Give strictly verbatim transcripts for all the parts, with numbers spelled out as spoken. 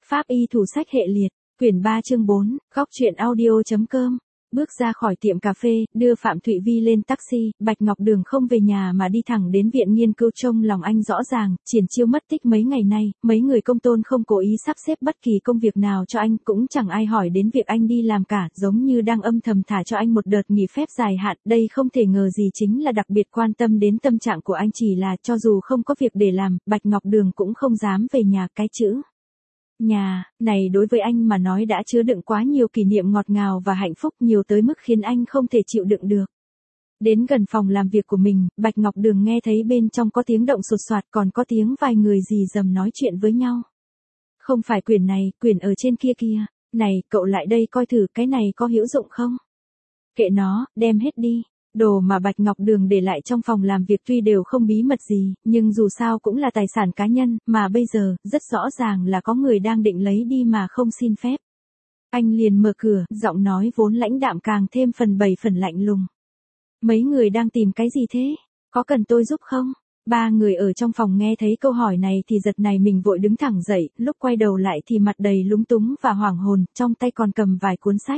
Pháp y thủ sách hệ liệt, quyển ba chương bốn, góc truyện audio.com. Bước ra khỏi tiệm cà phê, đưa Phạm Thụy Vi lên taxi, Bạch Ngọc Đường không về nhà mà đi thẳng đến viện nghiên cứu. Trong lòng anh rõ ràng, Triển Chiêu mất tích mấy ngày nay, mấy người công tôn không cố ý sắp xếp bất kỳ công việc nào cho anh, cũng chẳng ai hỏi đến việc anh đi làm cả, giống như đang âm thầm thả cho anh một đợt nghỉ phép dài hạn. Đây không thể ngờ gì chính là đặc biệt quan tâm đến tâm trạng của anh, chỉ là cho dù không có việc để làm, Bạch Ngọc Đường cũng không dám về nhà. Cái chữ nhà này đối với anh mà nói đã chứa đựng quá nhiều kỷ niệm ngọt ngào và hạnh phúc, nhiều tới mức khiến anh không thể chịu đựng được. Đến gần phòng làm việc của mình, Bạch Ngọc Đường nghe thấy bên trong có tiếng động sột soạt, còn có tiếng vài người rì rầm nói chuyện với nhau. Không phải quyển này, quyển ở trên kia kia. Này, cậu lại đây coi thử cái này có hữu dụng không? Kệ nó, đem hết đi. Đồ mà Bạch Ngọc Đường để lại trong phòng làm việc tuy đều không bí mật gì, nhưng dù sao cũng là tài sản cá nhân, mà bây giờ, rất rõ ràng là có người đang định lấy đi mà không xin phép. Anh liền mở cửa, giọng nói vốn lãnh đạm càng thêm phần bảy phần lạnh lùng. Mấy người đang tìm cái gì thế? Có cần tôi giúp không? Ba người ở trong phòng nghe thấy câu hỏi này thì giật này mình vội đứng thẳng dậy, lúc quay đầu lại thì mặt đầy lúng túng và hoảng hồn, trong tay còn cầm vài cuốn sách.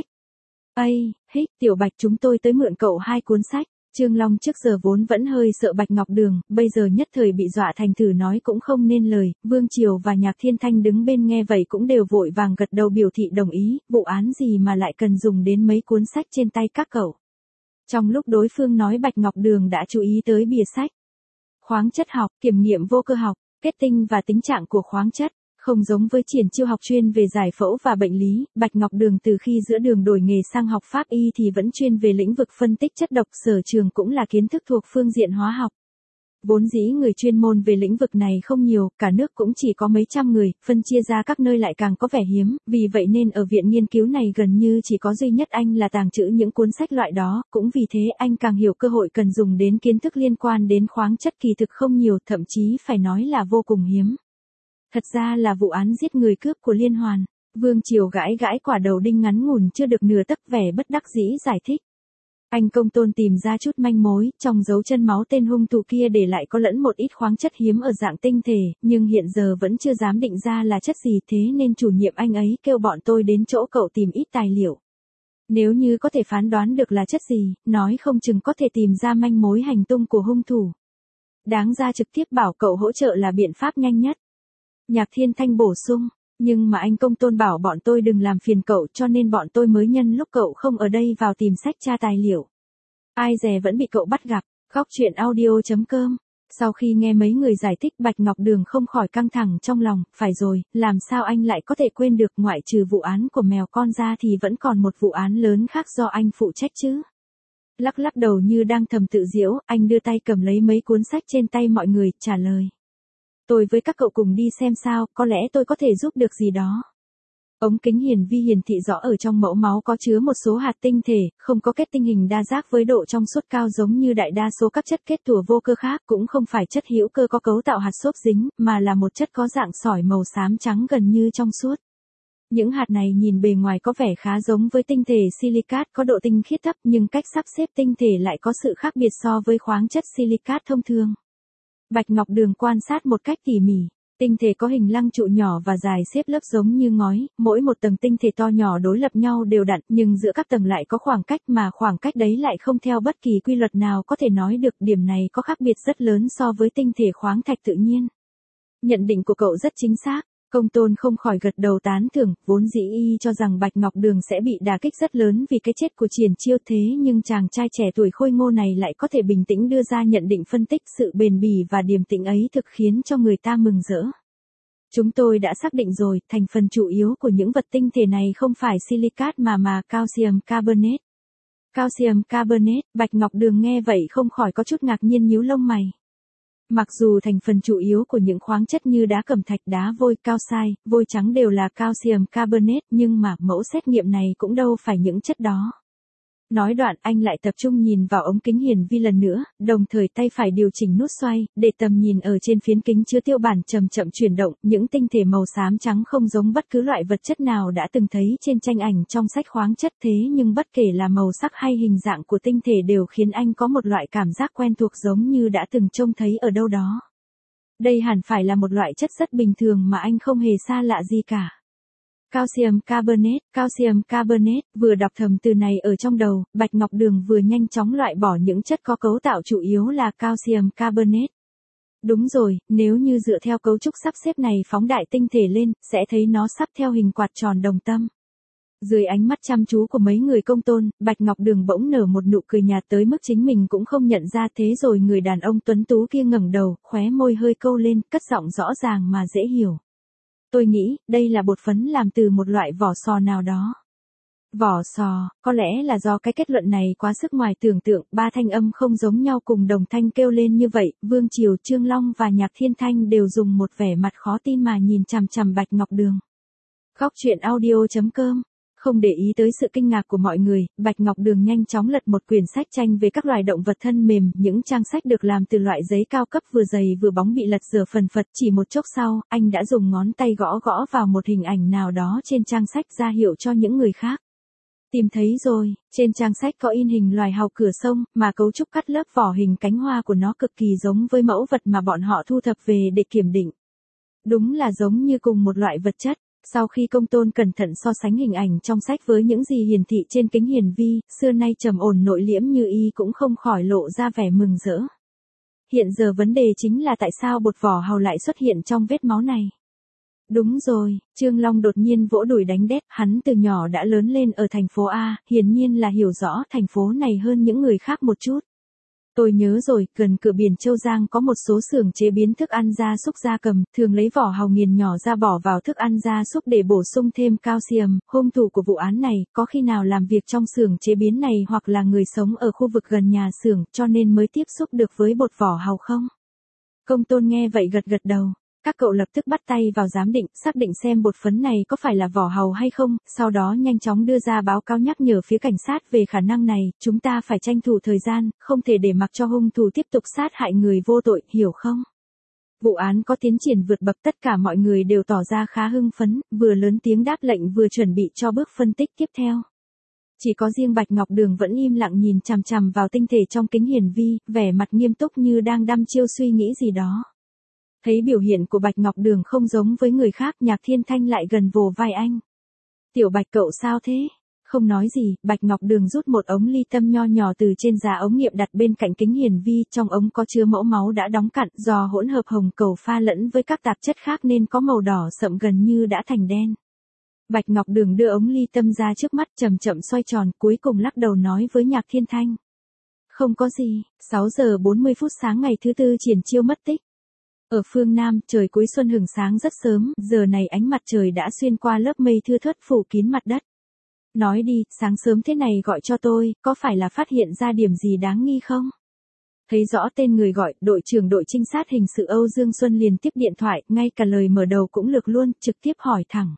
Ây, hích, Tiểu Bạch, chúng tôi tới mượn cậu hai cuốn sách. Trương Long trước giờ vốn vẫn hơi sợ Bạch Ngọc Đường, bây giờ nhất thời bị dọa thành thử nói cũng không nên lời. Vương Triều và Nhạc Thiên Thanh đứng bên nghe vậy cũng đều vội vàng gật đầu biểu thị đồng ý, vụ án gì mà lại cần dùng đến mấy cuốn sách trên tay các cậu. Trong lúc đối phương nói, Bạch Ngọc Đường đã chú ý tới bìa sách. Khoáng chất học, kiểm nghiệm vô cơ học, kết tinh và tính trạng của khoáng chất. Không giống với Triển Chiêu học chuyên về giải phẫu và bệnh lý, Bạch Ngọc Đường từ khi giữa đường đổi nghề sang học pháp y thì vẫn chuyên về lĩnh vực phân tích chất độc, sở trường cũng là kiến thức thuộc phương diện hóa học. Vốn dĩ người chuyên môn về lĩnh vực này không nhiều, cả nước cũng chỉ có mấy trăm người, phân chia ra các nơi lại càng có vẻ hiếm, vì vậy nên ở viện nghiên cứu này gần như chỉ có duy nhất anh là tàng trữ những cuốn sách loại đó, cũng vì thế anh càng hiểu cơ hội cần dùng đến kiến thức liên quan đến khoáng chất kỳ thực không nhiều, thậm chí phải nói là vô cùng hiếm. Thật ra là vụ án giết người cướp của Liên Hoàn. Vương Triều gãi gãi quả đầu đinh ngắn ngủn chưa được nửa tấc, vẻ bất đắc dĩ giải thích. Anh công tôn tìm ra chút manh mối, trong dấu chân máu tên hung thủ kia để lại có lẫn một ít khoáng chất hiếm ở dạng tinh thể, nhưng hiện giờ vẫn chưa dám định ra là chất gì, thế nên chủ nhiệm anh ấy kêu bọn tôi đến chỗ cậu tìm ít tài liệu. Nếu như có thể phán đoán được là chất gì, nói không chừng có thể tìm ra manh mối hành tung của hung thủ. Đáng ra trực tiếp bảo cậu hỗ trợ là biện pháp nhanh nhất. Nhạc Thiên Thanh bổ sung, nhưng mà anh công tôn bảo bọn tôi đừng làm phiền cậu, cho nên bọn tôi mới nhân lúc cậu không ở đây vào tìm sách tra tài liệu. Ai dè vẫn bị cậu bắt gặp. Góc truyện audio.com. Sau khi nghe mấy người giải thích, Bạch Ngọc Đường không khỏi căng thẳng trong lòng, phải rồi, làm sao anh lại có thể quên được, ngoại trừ vụ án của mèo con ra thì vẫn còn một vụ án lớn khác do anh phụ trách chứ. Lắc lắc đầu như đang thầm tự giễu, anh đưa tay cầm lấy mấy cuốn sách trên tay mọi người, trả lời. Tôi với các cậu cùng đi xem sao, có lẽ tôi có thể giúp được gì đó. Ống kính hiển vi hiển thị rõ ở trong mẫu máu có chứa một số hạt tinh thể, không có kết tinh hình đa giác với độ trong suốt cao giống như đại đa số các chất kết tủa vô cơ khác, cũng không phải chất hữu cơ có cấu tạo hạt xốp dính, mà là một chất có dạng sỏi màu xám trắng gần như trong suốt. Những hạt này nhìn bề ngoài có vẻ khá giống với tinh thể silicat có độ tinh khiết thấp, nhưng cách sắp xếp tinh thể lại có sự khác biệt so với khoáng chất silicat thông thường. Bạch Ngọc Đường quan sát một cách tỉ mỉ. Tinh thể có hình lăng trụ nhỏ và dài xếp lớp giống như ngói, mỗi một tầng tinh thể to nhỏ đối lập nhau đều đặn, nhưng giữa các tầng lại có khoảng cách, mà khoảng cách đấy lại không theo bất kỳ quy luật nào có thể nói được. Điểm này có khác biệt rất lớn so với tinh thể khoáng thạch tự nhiên. Nhận định của cậu rất chính xác. Công tôn không khỏi gật đầu tán thưởng, vốn dĩ y cho rằng Bạch Ngọc Đường sẽ bị đả kích rất lớn vì cái chết của Triển Chiêu, thế nhưng chàng trai trẻ tuổi khôi ngô này lại có thể bình tĩnh đưa ra nhận định phân tích, sự bền bỉ và điềm tĩnh ấy thực khiến cho người ta mừng rỡ. Chúng tôi đã xác định rồi, thành phần chủ yếu của những vật tinh thể này không phải silicat mà mà calcium carbonate. Calcium carbonate, Bạch Ngọc Đường nghe vậy không khỏi có chút ngạc nhiên nhíu lông mày. Mặc dù thành phần chủ yếu của những khoáng chất như đá cẩm thạch, đá vôi, calcite, vôi trắng đều là calcium carbonate, nhưng mà mẫu xét nghiệm này cũng đâu phải những chất đó. Nói đoạn anh lại tập trung nhìn vào ống kính hiển vi lần nữa, đồng thời tay phải điều chỉnh nút xoay, để tầm nhìn ở trên phiến kính chứa tiêu bản chậm chậm chuyển động, những tinh thể màu xám trắng không giống bất cứ loại vật chất nào đã từng thấy trên tranh ảnh trong sách khoáng chất, thế nhưng bất kể là màu sắc hay hình dạng của tinh thể đều khiến anh có một loại cảm giác quen thuộc giống như đã từng trông thấy ở đâu đó. Đây hẳn phải là một loại chất rất bình thường mà anh không hề xa lạ gì cả. Calcium carbonate, calcium carbonate, vừa đọc thầm từ này ở trong đầu, Bạch Ngọc Đường vừa nhanh chóng loại bỏ những chất có cấu tạo chủ yếu là calcium carbonate. Đúng rồi, nếu như dựa theo cấu trúc sắp xếp này phóng đại tinh thể lên, sẽ thấy nó sắp theo hình quạt tròn đồng tâm. Dưới ánh mắt chăm chú của mấy người công tôn, Bạch Ngọc Đường bỗng nở một nụ cười nhạt tới mức chính mình cũng không nhận ra, thế rồi người đàn ông tuấn tú kia ngẩng đầu, khóe môi hơi câu lên, cất giọng rõ ràng mà dễ hiểu. Tôi nghĩ, đây là bột phấn làm từ một loại vỏ sò nào đó. Vỏ sò, có lẽ là do cái kết luận này quá sức ngoài tưởng tượng, ba thanh âm không giống nhau cùng đồng thanh kêu lên như vậy, Vương Triều, Trương Long và Nhạc Thiên Thanh đều dùng một vẻ mặt khó tin mà nhìn chằm chằm Bạch Ngọc Đường. Góc truyện audio chấm com. Không để ý tới sự kinh ngạc của mọi người, Bạch Ngọc Đường nhanh chóng lật một quyển sách tranh về các loài động vật thân mềm, những trang sách được làm từ loại giấy cao cấp vừa dày vừa bóng bị lật dở phần phật, chỉ một chốc sau, anh đã dùng ngón tay gõ gõ vào một hình ảnh nào đó trên trang sách ra hiệu cho những người khác. Tìm thấy rồi, trên trang sách có in hình loài hàu cửa sông, mà cấu trúc cắt lớp vỏ hình cánh hoa của nó cực kỳ giống với mẫu vật mà bọn họ thu thập về để kiểm định. Đúng là giống như cùng một loại vật chất. Sau khi công tôn cẩn thận so sánh hình ảnh trong sách với những gì hiển thị trên kính hiển vi, xưa nay trầm ổn nội liễm như y cũng không khỏi lộ ra vẻ mừng rỡ. Hiện giờ vấn đề chính là tại sao bột vỏ hàu lại xuất hiện trong vết máu này. Đúng rồi, Trương Long đột nhiên vỗ đùi đánh đét, hắn từ nhỏ đã lớn lên ở thành phố A, hiển nhiên là hiểu rõ thành phố này hơn những người khác một chút. Tôi nhớ rồi, gần cửa biển Châu Giang có một số xưởng chế biến thức ăn gia súc gia cầm, thường lấy vỏ hàu nghiền nhỏ ra bỏ vào thức ăn gia súc để bổ sung thêm calcium. Hung thủ của vụ án này, có khi nào làm việc trong xưởng chế biến này hoặc là người sống ở khu vực gần nhà xưởng, cho nên mới tiếp xúc được với bột vỏ hàu không? Công tôn nghe vậy gật gật đầu. Các cậu lập tức bắt tay vào giám định, xác định xem bột phấn này có phải là vỏ hàu hay không, sau đó nhanh chóng đưa ra báo cáo nhắc nhở phía cảnh sát về khả năng này, chúng ta phải tranh thủ thời gian, không thể để mặc cho hung thủ tiếp tục sát hại người vô tội, hiểu không? Vụ án có tiến triển vượt bậc, tất cả mọi người đều tỏ ra khá hưng phấn, vừa lớn tiếng đáp lệnh vừa chuẩn bị cho bước phân tích tiếp theo. Chỉ có riêng Bạch Ngọc Đường vẫn im lặng nhìn chằm chằm vào tinh thể trong kính hiển vi, vẻ mặt nghiêm túc như đang đăm chiêu suy nghĩ gì đó. Thấy biểu hiện của Bạch Ngọc Đường không giống với người khác, Nhạc Thiên Thanh lại gần vồ vai anh. Tiểu Bạch cậu sao thế? Không nói gì, Bạch Ngọc Đường rút một ống ly tâm nho nhỏ từ trên giá ống nghiệm đặt bên cạnh kính hiển vi, trong ống có chứa mẫu máu đã đóng cặn, do hỗn hợp hồng cầu pha lẫn với các tạp chất khác nên có màu đỏ sậm gần như đã thành đen. Bạch Ngọc Đường đưa ống ly tâm ra trước mắt, chậm chậm xoay tròn, cuối cùng lắc đầu nói với Nhạc Thiên Thanh. Không có gì, sáu giờ bốn mươi phút sáng ngày thứ tư Triển Chiêu mất tích. Ở phương Nam, trời cuối xuân hửng sáng rất sớm, giờ này ánh mặt trời đã xuyên qua lớp mây thưa thớt phủ kín mặt đất. Nói đi, sáng sớm thế này gọi cho tôi, có phải là phát hiện ra điểm gì đáng nghi không? Thấy rõ tên người gọi, đội trưởng đội trinh sát hình sự Âu Dương Xuân liền tiếp điện thoại, ngay cả lời mở đầu cũng lược luôn, trực tiếp hỏi thẳng.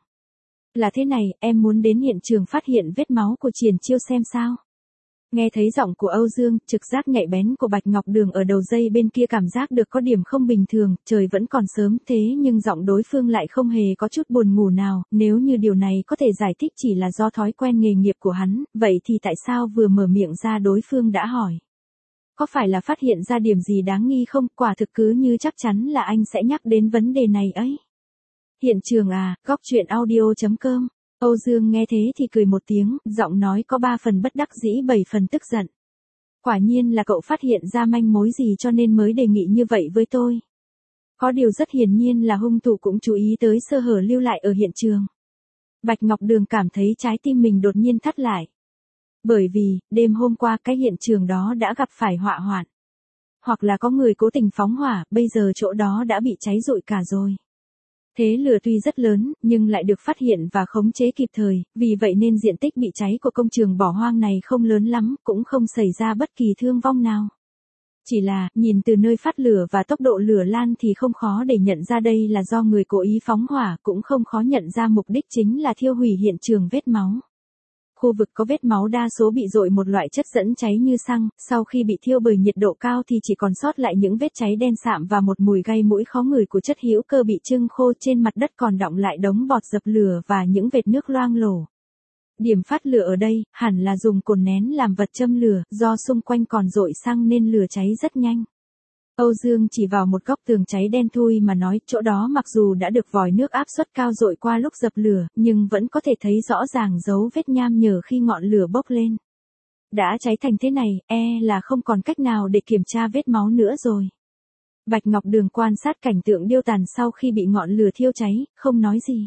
Là thế này, em muốn đến hiện trường phát hiện vết máu của Triển Chiêu xem sao? Nghe thấy giọng của Âu Dương, trực giác nhạy bén của Bạch Ngọc Đường ở đầu dây bên kia cảm giác được có điểm không bình thường, trời vẫn còn sớm thế nhưng giọng đối phương lại không hề có chút buồn ngủ nào, nếu như điều này có thể giải thích chỉ là do thói quen nghề nghiệp của hắn, vậy thì tại sao vừa mở miệng ra đối phương đã hỏi? Có phải là phát hiện ra điểm gì đáng nghi không? Quả thực cứ như chắc chắn là anh sẽ nhắc đến vấn đề này ấy. Hiện trường à, góc truyện audio chấm com. Âu Dương nghe thế thì cười một tiếng, giọng nói có ba phần bất đắc dĩ bảy phần tức giận. Quả nhiên là cậu phát hiện ra manh mối gì cho nên mới đề nghị như vậy với tôi. Có điều rất hiển nhiên là hung thủ cũng chú ý tới sơ hở lưu lại ở hiện trường. Bạch Ngọc Đường cảm thấy trái tim mình đột nhiên thắt lại. Bởi vì, đêm hôm qua cái hiện trường đó đã gặp phải họa hoạn. Hoặc là có người cố tình phóng hỏa, bây giờ chỗ đó đã bị cháy rụi cả rồi. Thế lửa tuy rất lớn, nhưng lại được phát hiện và khống chế kịp thời, vì vậy nên diện tích bị cháy của công trường bỏ hoang này không lớn lắm, cũng không xảy ra bất kỳ thương vong nào. Chỉ là, nhìn từ nơi phát lửa và tốc độ lửa lan thì không khó để nhận ra đây là do người cố ý phóng hỏa, cũng không khó nhận ra mục đích chính là thiêu hủy hiện trường vết máu. Khu vực có vết máu đa số bị dội một loại chất dẫn cháy như xăng, sau khi bị thiêu bởi nhiệt độ cao thì chỉ còn sót lại những vết cháy đen sạm và một mùi gây mũi khó ngửi của chất hữu cơ bị trưng khô, trên mặt đất còn đọng lại đống bọt dập lửa và những vệt nước loang lổ. Điểm phát lửa ở đây, hẳn là dùng cồn nén làm vật châm lửa, do xung quanh còn dội xăng nên lửa cháy rất nhanh. Âu Dương chỉ vào một góc tường cháy đen thui mà nói, chỗ đó mặc dù đã được vòi nước áp suất cao dội qua lúc dập lửa, nhưng vẫn có thể thấy rõ ràng dấu vết nham nhở khi ngọn lửa bốc lên. Đã cháy thành thế này, e là không còn cách nào để kiểm tra vết máu nữa rồi. Bạch Ngọc Đường quan sát cảnh tượng điêu tàn sau khi bị ngọn lửa thiêu cháy, không nói gì.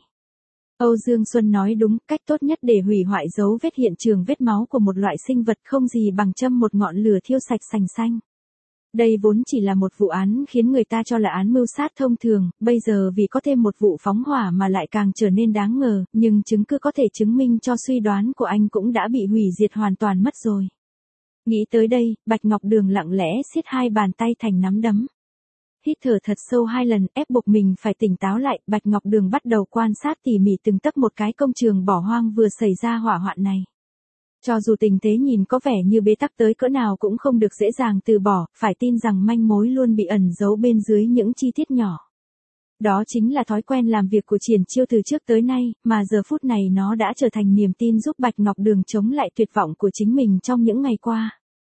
Âu Dương Xuân nói đúng, cách tốt nhất để hủy hoại dấu vết hiện trường vết máu của một loại sinh vật không gì bằng châm một ngọn lửa thiêu sạch sành xanh. Đây vốn chỉ là một vụ án khiến người ta cho là án mưu sát thông thường, bây giờ vì có thêm một vụ phóng hỏa mà lại càng trở nên đáng ngờ, nhưng chứng cứ có thể chứng minh cho suy đoán của anh cũng đã bị hủy diệt hoàn toàn mất rồi. Nghĩ tới đây, Bạch Ngọc Đường lặng lẽ siết hai bàn tay thành nắm đấm. Hít thở thật sâu hai lần, ép buộc mình phải tỉnh táo lại, Bạch Ngọc Đường bắt đầu quan sát tỉ mỉ từng tấc một cái công trường bỏ hoang vừa xảy ra hỏa hoạn này. Cho dù tình thế nhìn có vẻ như bế tắc tới cỡ nào cũng không được dễ dàng từ bỏ, phải tin rằng manh mối luôn bị ẩn giấu bên dưới những chi tiết nhỏ. Đó chính là thói quen làm việc của Triển Chiêu từ trước tới nay, mà giờ phút này nó đã trở thành niềm tin giúp Bạch Ngọc Đường chống lại tuyệt vọng của chính mình trong những ngày qua.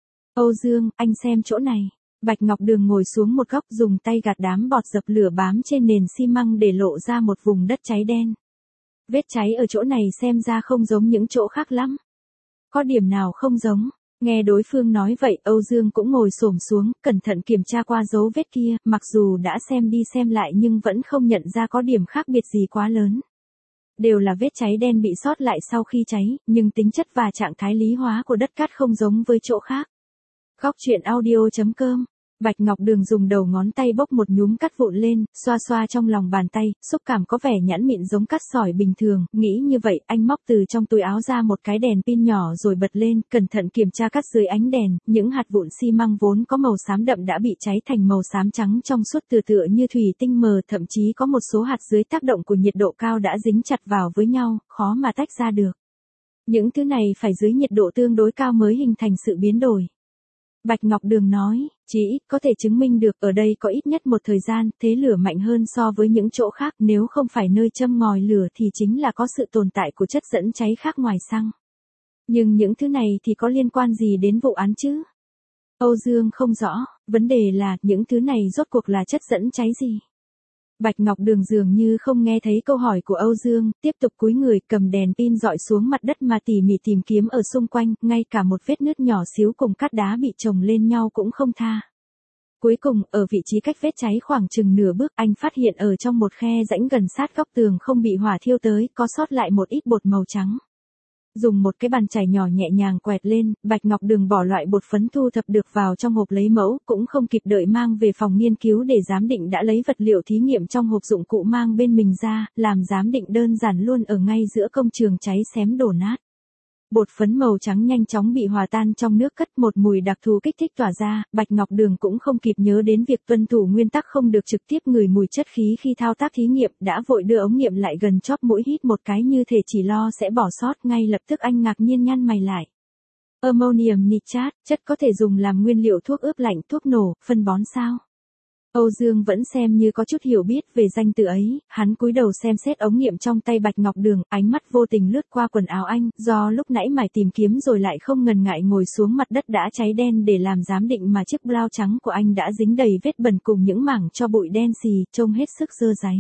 Âu Dương, anh xem chỗ này. Bạch Ngọc Đường ngồi xuống một góc dùng tay gạt đám bọt dập lửa bám trên nền xi măng để lộ ra một vùng đất cháy đen. Vết cháy ở chỗ này xem ra không giống những chỗ khác lắm. Có điểm nào không giống? Nghe đối phương nói vậy, Âu Dương cũng ngồi xổm xuống, cẩn thận kiểm tra qua dấu vết kia, mặc dù đã xem đi xem lại nhưng vẫn không nhận ra có điểm khác biệt gì quá lớn. Đều là vết cháy đen bị sót lại sau khi cháy, nhưng tính chất và trạng thái lý hóa của đất cát không giống với chỗ khác. Góc truyện audio chấm com. Bạch Ngọc Đường dùng đầu ngón tay bốc một nhúm cát vụn lên, xoa xoa trong lòng bàn tay, xúc cảm có vẻ nhẵn mịn giống cát sỏi bình thường, nghĩ như vậy, anh móc từ trong túi áo ra một cái đèn pin nhỏ rồi bật lên, cẩn thận kiểm tra cát dưới ánh đèn, những hạt vụn xi măng vốn có màu xám đậm đã bị cháy thành màu xám trắng trong suốt tựa tựa như thủy tinh mờ, thậm chí có một số hạt dưới tác động của nhiệt độ cao đã dính chặt vào với nhau, khó mà tách ra được. Những thứ này phải dưới nhiệt độ tương đối cao mới hình thành sự biến đổi. Bạch Ngọc Đường nói, chí ít có thể chứng minh được ở đây có ít nhất một thời gian, thế lửa mạnh hơn so với những chỗ khác, nếu không phải nơi châm ngòi lửa thì chính là có sự tồn tại của chất dẫn cháy khác ngoài xăng. Nhưng những thứ này thì có liên quan gì đến vụ án chứ? Âu Dương không rõ, vấn đề là những thứ này rốt cuộc là chất dẫn cháy gì? Bạch Ngọc Đường dường như không nghe thấy câu hỏi của Âu Dương, tiếp tục cúi người cầm đèn pin dọi xuống mặt đất mà tỉ mỉ tìm kiếm ở xung quanh, ngay cả một vết nứt nhỏ xíu cùng cát đá bị chồng lên nhau cũng không tha. Cuối cùng, ở vị trí cách vết cháy khoảng chừng nửa bước, anh phát hiện ở trong một khe rãnh gần sát góc tường không bị hỏa thiêu tới, có sót lại một ít bột màu trắng. Dùng một cái bàn chải nhỏ nhẹ nhàng quẹt lên, Bạch Ngọc Đường bỏ loại bột phấn thu thập được vào trong hộp lấy mẫu, cũng không kịp đợi mang về phòng nghiên cứu để giám định đã lấy vật liệu thí nghiệm trong hộp dụng cụ mang bên mình ra, làm giám định đơn giản luôn ở ngay giữa công trường cháy xém đổ nát. Bột phấn màu trắng nhanh chóng bị hòa tan trong nước cất, một mùi đặc thù kích thích tỏa ra, Bạch Ngọc Đường cũng không kịp nhớ đến việc tuân thủ nguyên tắc không được trực tiếp ngửi mùi chất khí khi thao tác thí nghiệm, đã vội đưa ống nghiệm lại gần chóp mũi hít một cái như thể chỉ lo sẽ bỏ sót, ngay lập tức anh ngạc nhiên nhăn mày lại. Ammonium nitrat, chất có thể dùng làm nguyên liệu thuốc ướp lạnh, thuốc nổ, phân bón sao? Âu Dương vẫn xem như có chút hiểu biết về danh từ ấy, hắn cúi đầu xem xét ống nghiệm trong tay Bạch Ngọc Đường, ánh mắt vô tình lướt qua quần áo anh, do lúc nãy mải tìm kiếm rồi lại không ngần ngại ngồi xuống mặt đất đã cháy đen để làm giám định mà chiếc blouse trắng của anh đã dính đầy vết bẩn cùng những mảng tro bụi đen xì, trông hết sức dơ dáy.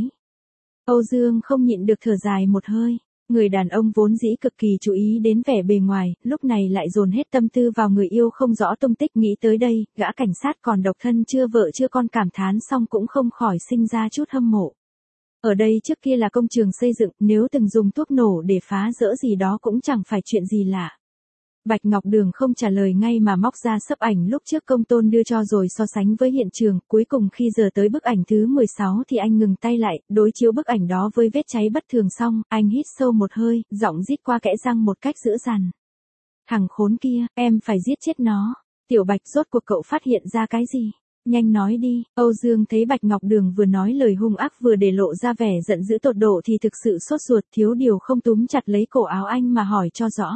Âu Dương không nhịn được thở dài một hơi. Người đàn ông vốn dĩ cực kỳ chú ý đến vẻ bề ngoài, lúc này lại dồn hết tâm tư vào người yêu không rõ tung tích. Nghĩ tới đây, gã cảnh sát còn độc thân chưa vợ chưa con cảm thán xong cũng không khỏi sinh ra chút hâm mộ. Ở đây trước kia là công trường xây dựng, nếu từng dùng thuốc nổ để phá rỡ gì đó cũng chẳng phải chuyện gì lạ. Bạch Ngọc Đường không trả lời ngay mà móc ra xấp ảnh lúc trước công tôn đưa cho rồi so sánh với hiện trường, cuối cùng khi giờ tới bức ảnh thứ mười sáu thì anh ngừng tay lại, đối chiếu bức ảnh đó với vết cháy bất thường xong, anh hít sâu một hơi, giọng rít qua kẽ răng một cách dữ dằn. Thằng khốn kia, em phải giết chết nó. Tiểu Bạch, rốt cuộc cậu phát hiện ra cái gì? Nhanh nói đi. Âu Dương thấy Bạch Ngọc Đường vừa nói lời hung ác vừa để lộ ra vẻ giận dữ tột độ thì thực sự sốt ruột, thiếu điều không túm chặt lấy cổ áo anh mà hỏi cho rõ.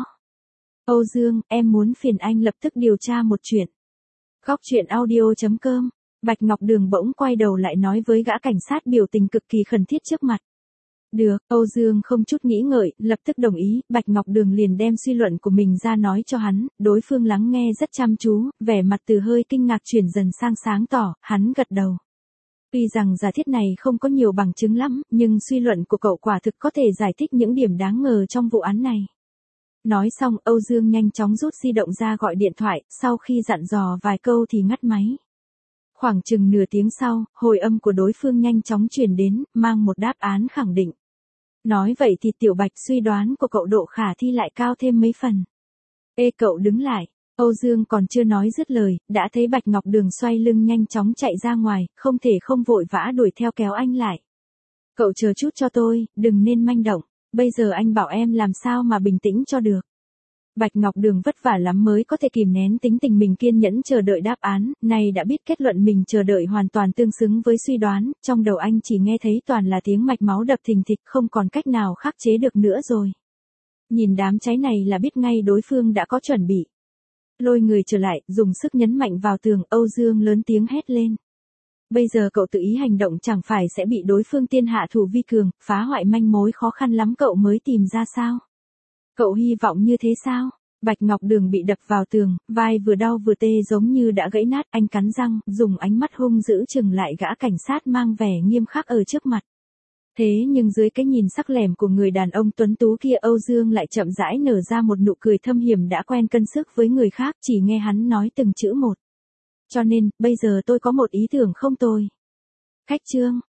Âu Dương, em muốn phiền anh lập tức điều tra một chuyện. Góc truyện audio chấm com. Bạch Ngọc Đường bỗng quay đầu lại nói với gã cảnh sát biểu tình cực kỳ khẩn thiết trước mặt. Được, Âu Dương không chút nghĩ ngợi, lập tức đồng ý, Bạch Ngọc Đường liền đem suy luận của mình ra nói cho hắn, đối phương lắng nghe rất chăm chú, vẻ mặt từ hơi kinh ngạc chuyển dần sang sáng tỏ, hắn gật đầu. Tuy rằng giả thiết này không có nhiều bằng chứng lắm, nhưng suy luận của cậu quả thực có thể giải thích những điểm đáng ngờ trong vụ án này. Nói xong, Âu Dương nhanh chóng rút di động ra gọi điện thoại, sau khi dặn dò vài câu thì ngắt máy. Khoảng chừng nửa tiếng sau, hồi âm của đối phương nhanh chóng truyền đến, mang một đáp án khẳng định. Nói vậy thì Tiểu Bạch suy đoán của cậu độ khả thi lại cao thêm mấy phần. Ê cậu đứng lại, Âu Dương còn chưa nói dứt lời, đã thấy Bạch Ngọc Đường xoay lưng nhanh chóng chạy ra ngoài, không thể không vội vã đuổi theo kéo anh lại. Cậu chờ chút cho tôi, đừng nên manh động, bây giờ anh bảo em làm sao mà bình tĩnh cho được. Bạch Ngọc Đường vất vả lắm mới có thể kìm nén tính tình mình kiên nhẫn chờ đợi đáp án, này đã biết kết luận mình chờ đợi hoàn toàn tương xứng với suy đoán, trong đầu anh chỉ nghe thấy toàn là tiếng mạch máu đập thình thịch không còn cách nào khắc chế được nữa rồi. Nhìn đám cháy này là biết ngay đối phương đã có chuẩn bị. Lôi người trở lại, dùng sức nhấn mạnh vào tường, Âu Dương lớn tiếng hét lên. Bây giờ cậu tự ý hành động chẳng phải sẽ bị đối phương tiên hạ thủ vi cường, phá hoại manh mối khó khăn lắm cậu mới tìm ra sao? Cậu hy vọng như thế sao? Bạch Ngọc Đường bị đập vào tường, vai vừa đau vừa tê giống như đã gãy nát, anh cắn răng, dùng ánh mắt hung dữ chừng lại gã cảnh sát mang vẻ nghiêm khắc ở trước mặt. Thế nhưng dưới cái nhìn sắc lẻm của người đàn ông tuấn tú kia, Âu Dương lại chậm rãi nở ra một nụ cười thâm hiểm đã quen cân sức với người khác, chỉ nghe hắn nói từng chữ một. Cho nên, bây giờ tôi có một ý tưởng không tồi. Khách trương,